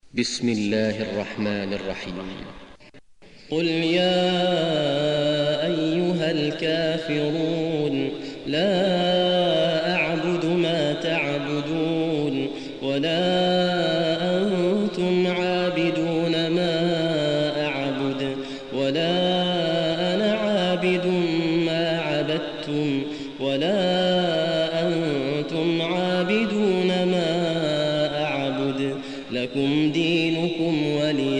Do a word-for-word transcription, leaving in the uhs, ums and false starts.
بسم الله الرحمن الرحيم. قل يا أيها الكافرون لا أعبد ما تعبدون ولا أنتم عابدون ما أعبد ولا أنا عابد ما عبدتم ولا أنتم عابدون ما أعبد لكم دينكم ولي